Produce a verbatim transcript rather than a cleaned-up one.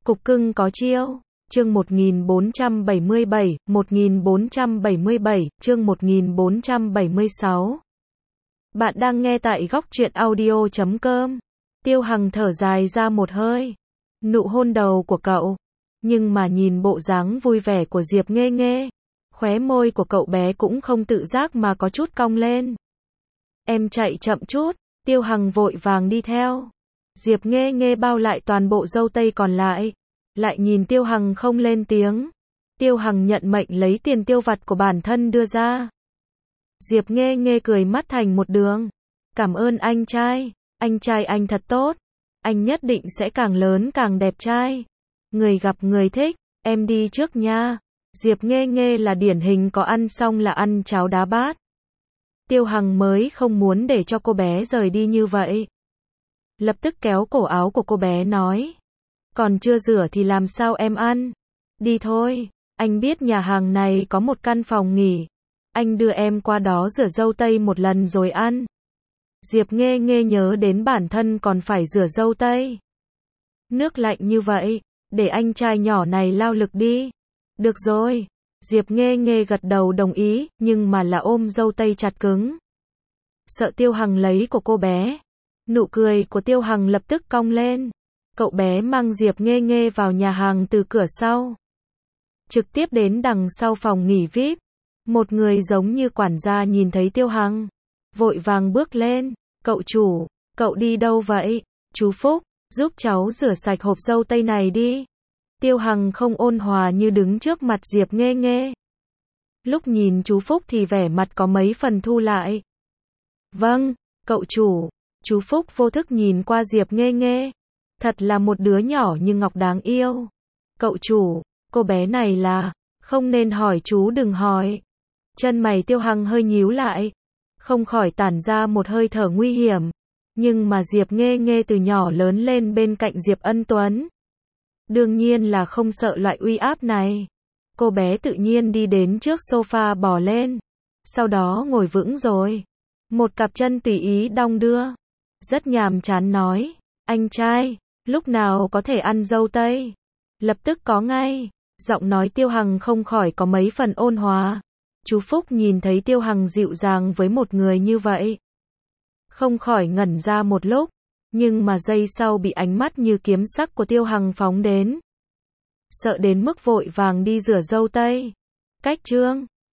Cục cưng có chiêu. Chương một nghìn bốn trăm bảy mươi bảy, một nghìn bốn trăm bảy mươi bảy, chương một nghìn bốn trăm bảy mươi sáu. Bạn đang nghe tại góc truyện audio chấm com. Tiêu Hằng thở dài ra một hơi. Nụ hôn đầu của cậu. Nhưng mà nhìn bộ dáng vui vẻ của Diệp Nghê Nghê, khóe môi của cậu bé cũng không tự giác mà có chút cong lên. Em chạy chậm chút. Tiêu Hằng vội vàng đi theo. Diệp Nghê Nghê bao lại toàn bộ dâu tây còn lại. Lại nhìn Tiêu Hằng không lên tiếng. Tiêu Hằng nhận mệnh lấy tiền tiêu vặt của bản thân đưa ra. Diệp Nghê Nghê cười mắt thành một đường. Cảm ơn anh trai. Anh trai anh thật tốt. Anh nhất định sẽ càng lớn càng đẹp trai. Người gặp người thích. Em đi trước nha. Diệp Nghê Nghê là điển hình có ăn xong là ăn cháo đá bát. Tiêu Hằng mới không muốn để cho cô bé rời đi như vậy. Lập tức kéo cổ áo của cô bé nói. Còn chưa rửa thì làm sao em ăn? Đi thôi, anh biết nhà hàng này có một căn phòng nghỉ. Anh đưa em qua đó rửa dâu tây một lần rồi ăn. Diệp Nghê Nghê nhớ đến bản thân còn phải rửa dâu tây. Nước lạnh như vậy, để anh trai nhỏ này lao lực đi. Được rồi. Diệp Nghê Nghê gật đầu đồng ý, nhưng mà là ôm dâu tây chặt cứng. Sợ Tiêu Hằng lấy của cô bé. Nụ cười của Tiêu Hằng lập tức cong lên. Cậu bé mang Diệp Nghê Nghê vào nhà hàng từ cửa sau. Trực tiếp đến đằng sau phòng nghỉ vi ai pi. Một người giống như quản gia nhìn thấy Tiêu Hằng. Vội vàng bước lên. Cậu chủ, cậu đi đâu vậy? Chú Phúc, giúp cháu rửa sạch hộp dâu tây này đi. Tiêu Hằng không ôn hòa như đứng trước mặt Diệp Nghê Nghê. Lúc nhìn chú Phúc thì vẻ mặt có mấy phần thu lại. Vâng, cậu chủ. Chú Phúc vô thức nhìn qua Diệp Nghê Nghê. Thật là một đứa nhỏ như ngọc đáng yêu. Cậu chủ, cô bé này là... Không nên hỏi chú đừng hỏi. Chân mày Tiêu Hằng hơi nhíu lại. Không khỏi tản ra một hơi thở nguy hiểm. Nhưng mà Diệp Nghê Nghê từ nhỏ lớn lên bên cạnh Diệp Ân Tuấn. Đương nhiên là không sợ loại uy áp này. Cô bé tự nhiên đi đến trước sofa bò lên. Sau đó ngồi vững rồi. Một cặp chân tùy ý đong đưa. Rất nhàm chán nói. Anh trai, lúc nào có thể ăn dâu tây? Lập tức có ngay. Giọng nói Tiêu Hằng không khỏi có mấy phần ôn hòa. Chú Phúc nhìn thấy Tiêu Hằng dịu dàng với một người như vậy. Không khỏi ngẩn ra một lúc. Nhưng mà giây sau bị ánh mắt như kiếm sắc của Tiêu Hằng phóng đến. Sợ đến mức vội vàng đi rửa dâu tây. Cách chương.